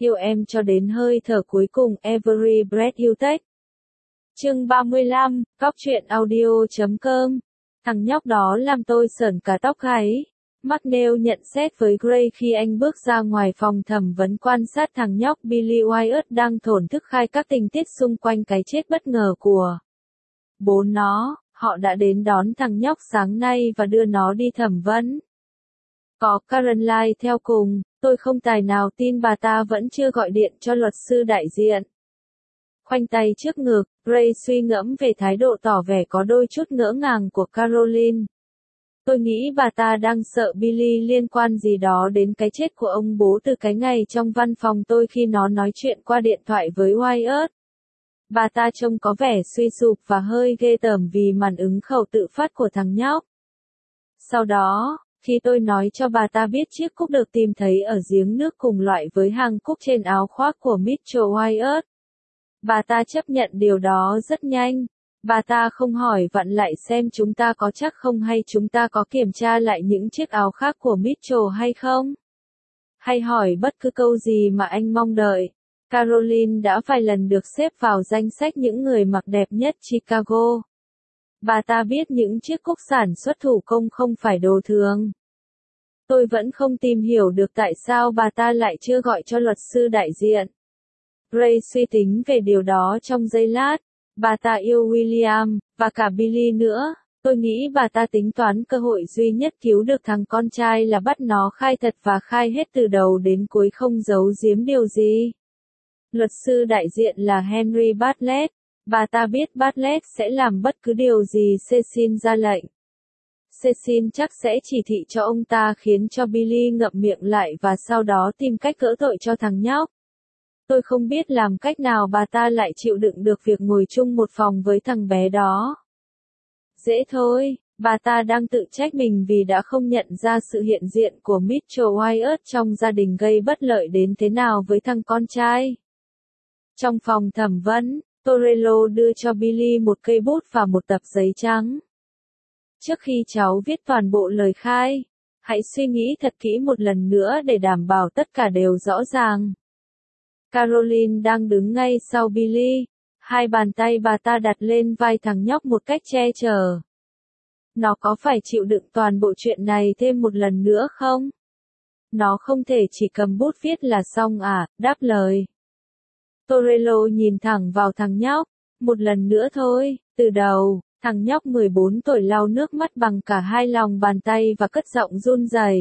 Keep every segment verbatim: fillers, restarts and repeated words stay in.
Yêu em cho đến hơi thở cuối cùng, Every Breath You Take. Chương ba mươi lăm, Góc truyện audio chấm com. Thằng nhóc đó làm tôi sởn cả tóc gáy. McNeil nhận xét với Gray khi anh bước ra ngoài phòng thẩm vấn quan sát thằng nhóc Billy Wyatt đang thổn thức khai các tình tiết xung quanh cái chết bất ngờ của bố nó. Họ đã đến đón thằng nhóc sáng nay và đưa nó đi thẩm vấn. Có Caroline theo cùng, tôi không tài nào tin bà ta vẫn chưa gọi điện cho luật sư đại diện. Khoanh tay trước ngực, Gray suy ngẫm về thái độ tỏ vẻ có đôi chút ngỡ ngàng của Caroline. Tôi nghĩ bà ta đang sợ Billy liên quan gì đó đến cái chết của ông bố từ cái ngày trong văn phòng tôi khi nó nói chuyện qua điện thoại với Wyatt. Bà ta trông có vẻ suy sụp và hơi ghê tởm vì màn ứng khẩu tự phát của thằng nhóc. Sau đó, khi tôi nói cho bà ta biết chiếc cúc được tìm thấy ở giếng nước cùng loại với hàng cúc trên áo khoác của Mitchell Wyatt, bà ta chấp nhận điều đó rất nhanh. Bà ta không hỏi vặn lại xem chúng ta có chắc không hay chúng ta có kiểm tra lại những chiếc áo khác của Mitchell hay không. Hay hỏi bất cứ câu gì mà anh mong đợi. Caroline đã vài lần được xếp vào danh sách những người mặc đẹp nhất Chicago. Bà ta biết những chiếc cúc sản xuất thủ công không phải đồ thường. Tôi vẫn không tìm hiểu được tại sao bà ta lại chưa gọi cho luật sư đại diện. Gray suy tính về điều đó trong giây lát. Bà ta yêu William, và cả Billy nữa. Tôi nghĩ bà ta tính toán cơ hội duy nhất cứu được thằng con trai là bắt nó khai thật và khai hết từ đầu đến cuối, không giấu giếm điều gì. Luật sư đại diện là Henry Bartlett. Bà ta biết Bartlett sẽ làm bất cứ điều gì Cecil ra lệnh. Cecil chắc sẽ chỉ thị cho ông ta khiến cho Billy ngậm miệng lại và sau đó tìm cách gỡ tội cho thằng nhóc. Tôi không biết làm cách nào bà ta lại chịu đựng được việc ngồi chung một phòng với thằng bé đó. Dễ thôi, bà ta đang tự trách mình vì đã không nhận ra sự hiện diện của Mitchell Wyatt trong gia đình gây bất lợi đến thế nào với thằng con trai. Trong phòng thẩm vấn, Torello đưa cho Billy một cây bút và một tập giấy trắng. Trước khi cháu viết toàn bộ lời khai, hãy suy nghĩ thật kỹ một lần nữa để đảm bảo tất cả đều rõ ràng. Caroline đang đứng ngay sau Billy, hai bàn tay bà ta đặt lên vai thằng nhóc một cách che chở. Nó có phải chịu đựng toàn bộ chuyện này thêm một lần nữa không? Nó không thể chỉ cầm bút viết là xong à, đáp lời. Torello nhìn thẳng vào thằng nhóc, một lần nữa thôi, từ đầu. Thằng nhóc mười bốn tuổi lau nước mắt bằng cả hai lòng bàn tay và cất giọng run rẩy.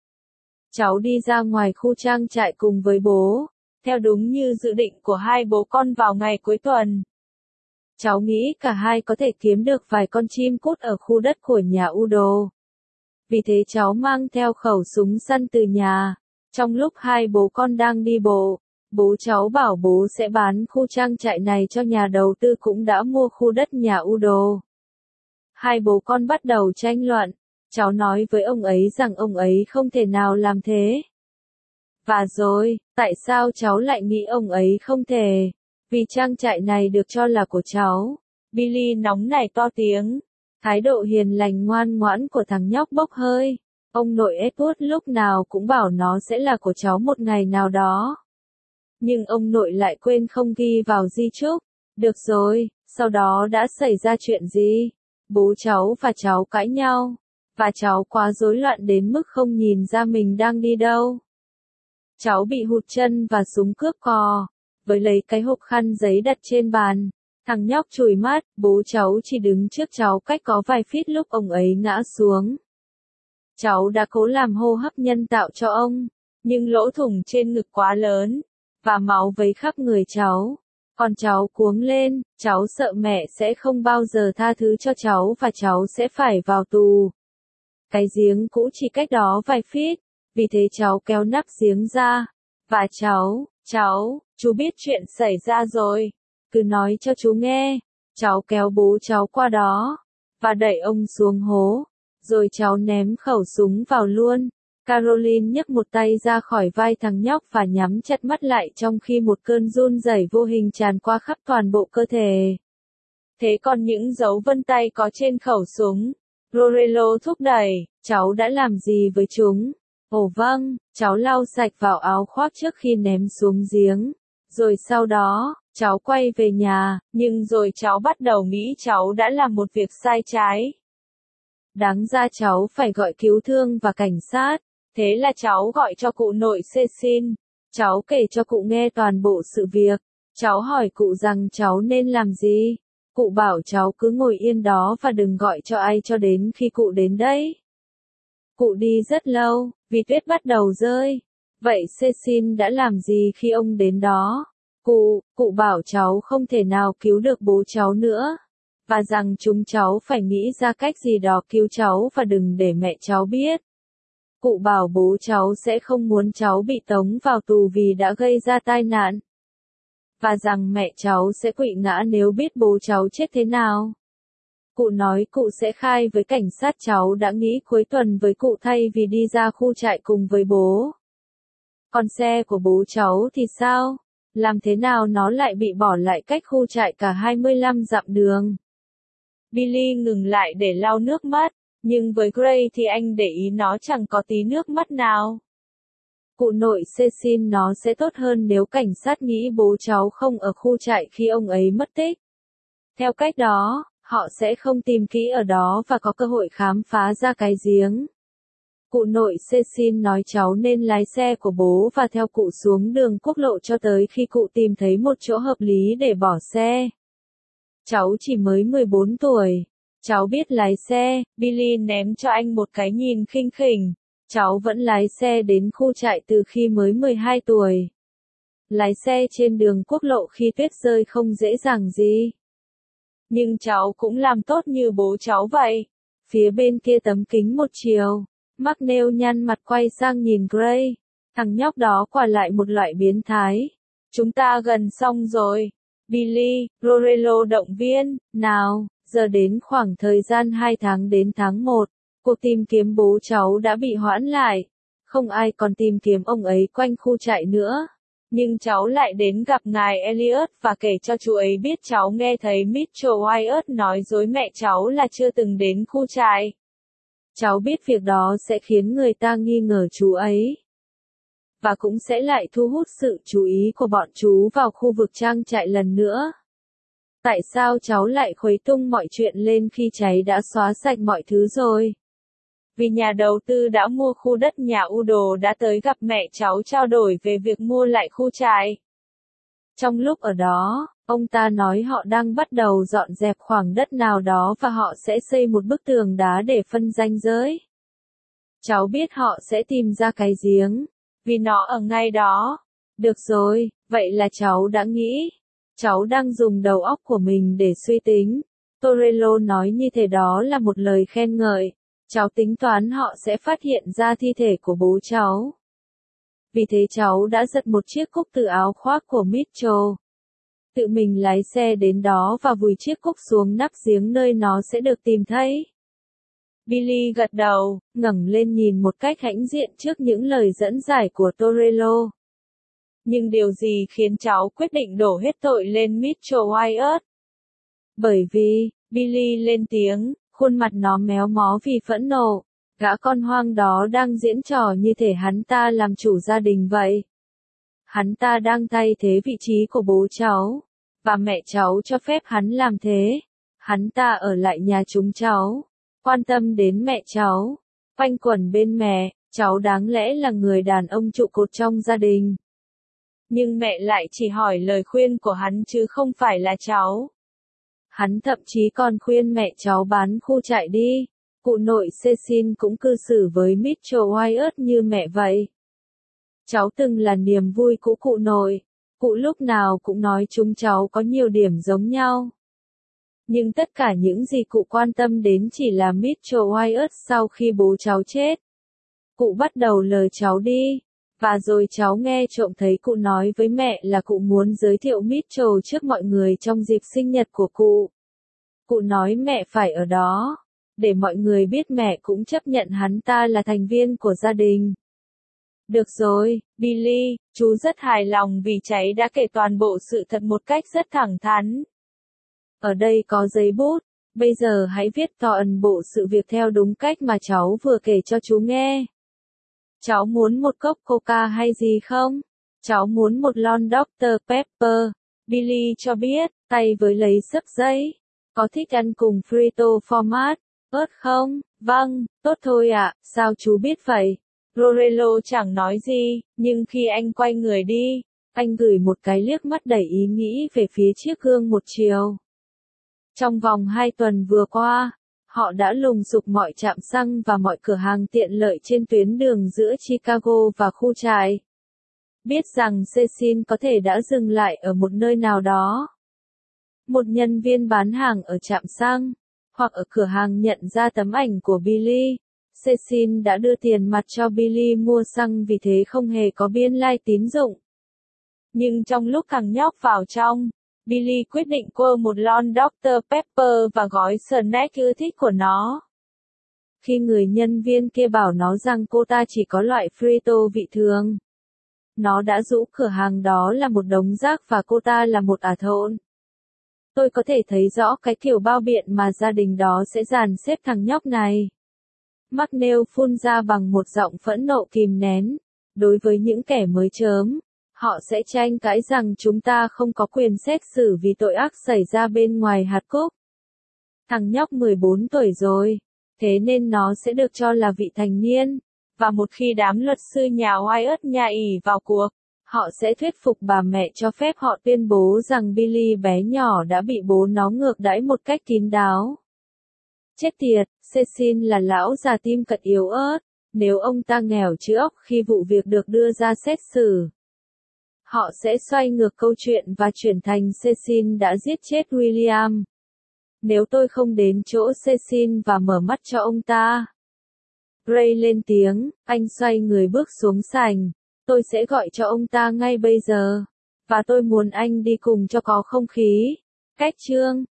Cháu đi ra ngoài khu trang trại cùng với bố, theo đúng như dự định của hai bố con vào ngày cuối tuần. Cháu nghĩ cả hai có thể kiếm được vài con chim cút ở khu đất của nhà Udo. Vì thế cháu mang theo khẩu súng săn từ nhà. Trong lúc hai bố con đang đi bộ, bố cháu bảo bố sẽ bán khu trang trại này cho nhà đầu tư cũng đã mua khu đất nhà Udo. Hai bố con bắt đầu tranh luận. Cháu nói với ông ấy rằng ông ấy không thể nào làm thế. Và rồi, tại sao cháu lại nghĩ ông ấy không thể? Vì trang trại này được cho là của cháu. Billy nóng nảy to tiếng. Thái độ hiền lành ngoan ngoãn của thằng nhóc bốc hơi. Ông nội Edward lúc nào cũng bảo nó sẽ là của cháu một ngày nào đó. Nhưng ông nội lại quên không ghi vào di chúc. Được rồi, sau đó đã xảy ra chuyện gì? Bố cháu và cháu cãi nhau. Và cháu quá rối loạn đến mức không nhìn ra mình đang đi đâu. Cháu bị hụt chân và súng cướp cò. Với lấy cái hộp khăn giấy đặt trên bàn. Thằng nhóc chùi mắt, bố cháu chỉ đứng trước cháu cách có vài feet lúc ông ấy ngã xuống. Cháu đã cố làm hô hấp nhân tạo cho ông, nhưng lỗ thủng trên ngực quá lớn, và máu vấy khắp người cháu. Còn cháu cuống lên, cháu sợ mẹ sẽ không bao giờ tha thứ cho cháu và cháu sẽ phải vào tù. Cái giếng cũ chỉ cách đó vài feet, vì thế cháu kéo nắp giếng ra. Và cháu, cháu, chú biết chuyện xảy ra rồi. Cứ nói cho chú nghe. Cháu kéo bố cháu qua đó, và đẩy ông xuống hố. Rồi cháu ném khẩu súng vào luôn. Caroline nhấc một tay ra khỏi vai thằng nhóc và nhắm chặt mắt lại trong khi một cơn run rẩy vô hình tràn qua khắp toàn bộ cơ thể. Thế còn những dấu vân tay có trên khẩu súng? Torello thúc đẩy, cháu đã làm gì với chúng? Ồ vâng, cháu lau sạch vào áo khoác trước khi ném xuống giếng. Rồi sau đó, cháu quay về nhà, nhưng rồi cháu bắt đầu nghĩ cháu đã làm một việc sai trái. Đáng ra cháu phải gọi cứu thương và cảnh sát. Thế là cháu gọi cho cụ nội Cecil. Cháu kể cho cụ nghe toàn bộ sự việc. Cháu hỏi cụ rằng cháu nên làm gì. Cụ bảo cháu cứ ngồi yên đó và đừng gọi cho ai cho đến khi cụ đến đấy. Cụ đi rất lâu, vì tuyết bắt đầu rơi. Vậy Cecil đã làm gì khi ông đến đó? Cụ, cụ bảo cháu không thể nào cứu được bố cháu nữa. Và rằng chúng cháu phải nghĩ ra cách gì đó cứu cháu và đừng để mẹ cháu biết. Cụ bảo bố cháu sẽ không muốn cháu bị tống vào tù vì đã gây ra tai nạn. Và rằng mẹ cháu sẽ quỵ ngã nếu biết bố cháu chết thế nào. Cụ nói cụ sẽ khai với cảnh sát cháu đã nghỉ cuối tuần với cụ thay vì đi ra khu trại cùng với bố. Còn xe của bố cháu thì sao? Làm thế nào nó lại bị bỏ lại cách khu trại cả hai mươi lăm dặm đường? Billy ngừng lại để lau nước mắt, nhưng với Gray thì anh để ý nó chẳng có tí nước mắt nào. Cụ nội Cecil nó sẽ tốt hơn nếu cảnh sát nghĩ bố cháu không ở khu trại khi ông ấy mất tích. Theo cách đó, họ sẽ không tìm kỹ ở đó và có cơ hội khám phá ra cái giếng. Cụ nội Cecil nói cháu nên lái xe của bố và theo cụ xuống đường quốc lộ cho tới khi cụ tìm thấy một chỗ hợp lý để bỏ xe. Cháu chỉ mới mười bốn tuổi. Cháu biết lái xe, Billy ném cho anh một cái nhìn khinh khỉnh. Cháu vẫn lái xe đến khu trại từ khi mới mười hai tuổi. Lái xe trên đường quốc lộ khi tuyết rơi không dễ dàng gì. Nhưng cháu cũng làm tốt như bố cháu vậy. Phía bên kia tấm kính một chiều, McNeil nhăn mặt quay sang nhìn Gray. Thằng nhóc đó quả lại một loại biến thái. Chúng ta gần xong rồi. Billy, Rorello động viên, nào, giờ đến khoảng thời gian hai tháng đến tháng một, cuộc tìm kiếm bố cháu đã bị hoãn lại. Không ai còn tìm kiếm ông ấy quanh khu trại nữa. Nhưng cháu lại đến gặp ngài Elliot và kể cho chú ấy biết cháu nghe thấy Mitchell Wyatt nói dối mẹ cháu là chưa từng đến khu trại. Cháu biết việc đó sẽ khiến người ta nghi ngờ chú ấy. Và cũng sẽ lại thu hút sự chú ý của bọn chú vào khu vực trang trại lần nữa. Tại sao cháu lại khuấy tung mọi chuyện lên khi cháy đã xóa sạch mọi thứ rồi? Vì nhà đầu tư đã mua khu đất nhà Udo đã tới gặp mẹ cháu trao đổi về việc mua lại khu trại. Trong lúc ở đó, ông ta nói họ đang bắt đầu dọn dẹp khoảng đất nào đó và họ sẽ xây một bức tường đá để phân ranh giới. Cháu biết họ sẽ tìm ra cái giếng, vì nó ở ngay đó. Được rồi, vậy là cháu đã nghĩ. Cháu đang dùng đầu óc của mình để suy tính. Torello nói như thế đó là một lời khen ngợi. Cháu tính toán họ sẽ phát hiện ra thi thể của bố cháu. Vì thế cháu đã giật một chiếc cúc từ áo khoác của Mitchell. Tự mình lái xe đến đó và vùi chiếc cúc xuống nắp giếng nơi nó sẽ được tìm thấy. Billy gật đầu, ngẩng lên nhìn một cách hãnh diện trước những lời dẫn giải của Torello. Nhưng điều gì khiến cháu quyết định đổ hết tội lên Mitchell Wyatt? Bởi vì, Billy lên tiếng, khuôn mặt nó méo mó vì phẫn nộ. Gã con hoang đó đang diễn trò như thể hắn ta làm chủ gia đình vậy. Hắn ta đang thay thế vị trí của bố cháu. Và mẹ cháu cho phép hắn làm thế. Hắn ta ở lại nhà chúng cháu. Quan tâm đến mẹ cháu. Quanh quẩn bên mẹ, cháu đáng lẽ là người đàn ông trụ cột trong gia đình. Nhưng mẹ lại chỉ hỏi lời khuyên của hắn chứ không phải là cháu. Hắn thậm chí còn khuyên mẹ cháu bán khu trại đi. Cụ nội Cecil cũng cư xử với Mitchell Wyatt như mẹ vậy. Cháu từng là niềm vui của cụ nội. Cụ lúc nào cũng nói chúng cháu có nhiều điểm giống nhau. Nhưng tất cả những gì cụ quan tâm đến chỉ là Mitchell Wyatt sau khi bố cháu chết. Cụ bắt đầu lờ cháu đi. Và rồi cháu nghe trộm thấy cụ nói với mẹ là cụ muốn giới thiệu Mitchell trước mọi người trong dịp sinh nhật của cụ. Cụ nói mẹ phải ở đó, để mọi người biết mẹ cũng chấp nhận hắn ta là thành viên của gia đình. Được rồi, Billy, chú rất hài lòng vì cháy đã kể toàn bộ sự thật một cách rất thẳng thắn. Ở đây có giấy bút, bây giờ hãy viết toàn bộ sự việc theo đúng cách mà cháu vừa kể cho chú nghe. Cháu muốn một cốc coca hay gì không? Cháu muốn một lon doctor Pepper. Billy cho biết, tay với lấy sấp giấy. Có thích ăn cùng Frito format, ớt không? Vâng, tốt thôi ạ, sao chú biết vậy? Rorello chẳng nói gì, nhưng khi anh quay người đi, anh gửi một cái liếc mắt đầy ý nghĩ về phía chiếc gương một chiều. Trong vòng hai tuần vừa qua, họ đã lùng sục mọi trạm xăng và mọi cửa hàng tiện lợi trên tuyến đường giữa Chicago và khu trại. Biết rằng Cecil có thể đã dừng lại ở một nơi nào đó. Một nhân viên bán hàng ở trạm xăng, hoặc ở cửa hàng nhận ra tấm ảnh của Billy. Cecil đã đưa tiền mặt cho Billy mua xăng vì thế không hề có biên lai tín dụng. Nhưng trong lúc thằng nhóc vào trong, Billy quyết định quơ một lon doctor Pepper và gói snack ưa thích của nó. Khi người nhân viên kia bảo nó rằng cô ta chỉ có loại Frito vị thường, nó đã rũ cửa hàng đó là một đống rác và cô ta là một ả thộn. Tôi có thể thấy rõ cái kiểu bao biện mà gia đình đó sẽ dàn xếp thằng nhóc này. McNeil phun ra bằng một giọng phẫn nộ kìm nén. Đối với những kẻ mới chớm, họ sẽ tranh cãi rằng chúng ta không có quyền xét xử vì tội ác xảy ra bên ngoài hạt cúc. Thằng nhóc mười bốn tuổi rồi, thế nên nó sẽ được cho là vị thành niên, và một khi đám luật sư nhà Wyatt nhà ỉ vào cuộc, họ sẽ thuyết phục bà mẹ cho phép họ tuyên bố rằng Billy bé nhỏ đã bị bố nó ngược đãi một cách kín đáo. Chết tiệt, Cecil là lão già tim cật yếu ớt, nếu ông ta nghèo chứ óc khi vụ việc được đưa ra xét xử. Họ sẽ xoay ngược câu chuyện và chuyển thành Cecil đã giết chết William. Nếu tôi không đến chỗ Cecil và mở mắt cho ông ta. Ray lên tiếng, anh xoay người bước xuống sảnh. Tôi sẽ gọi cho ông ta ngay bây giờ. Và tôi muốn anh đi cùng cho có không khí. Cách chương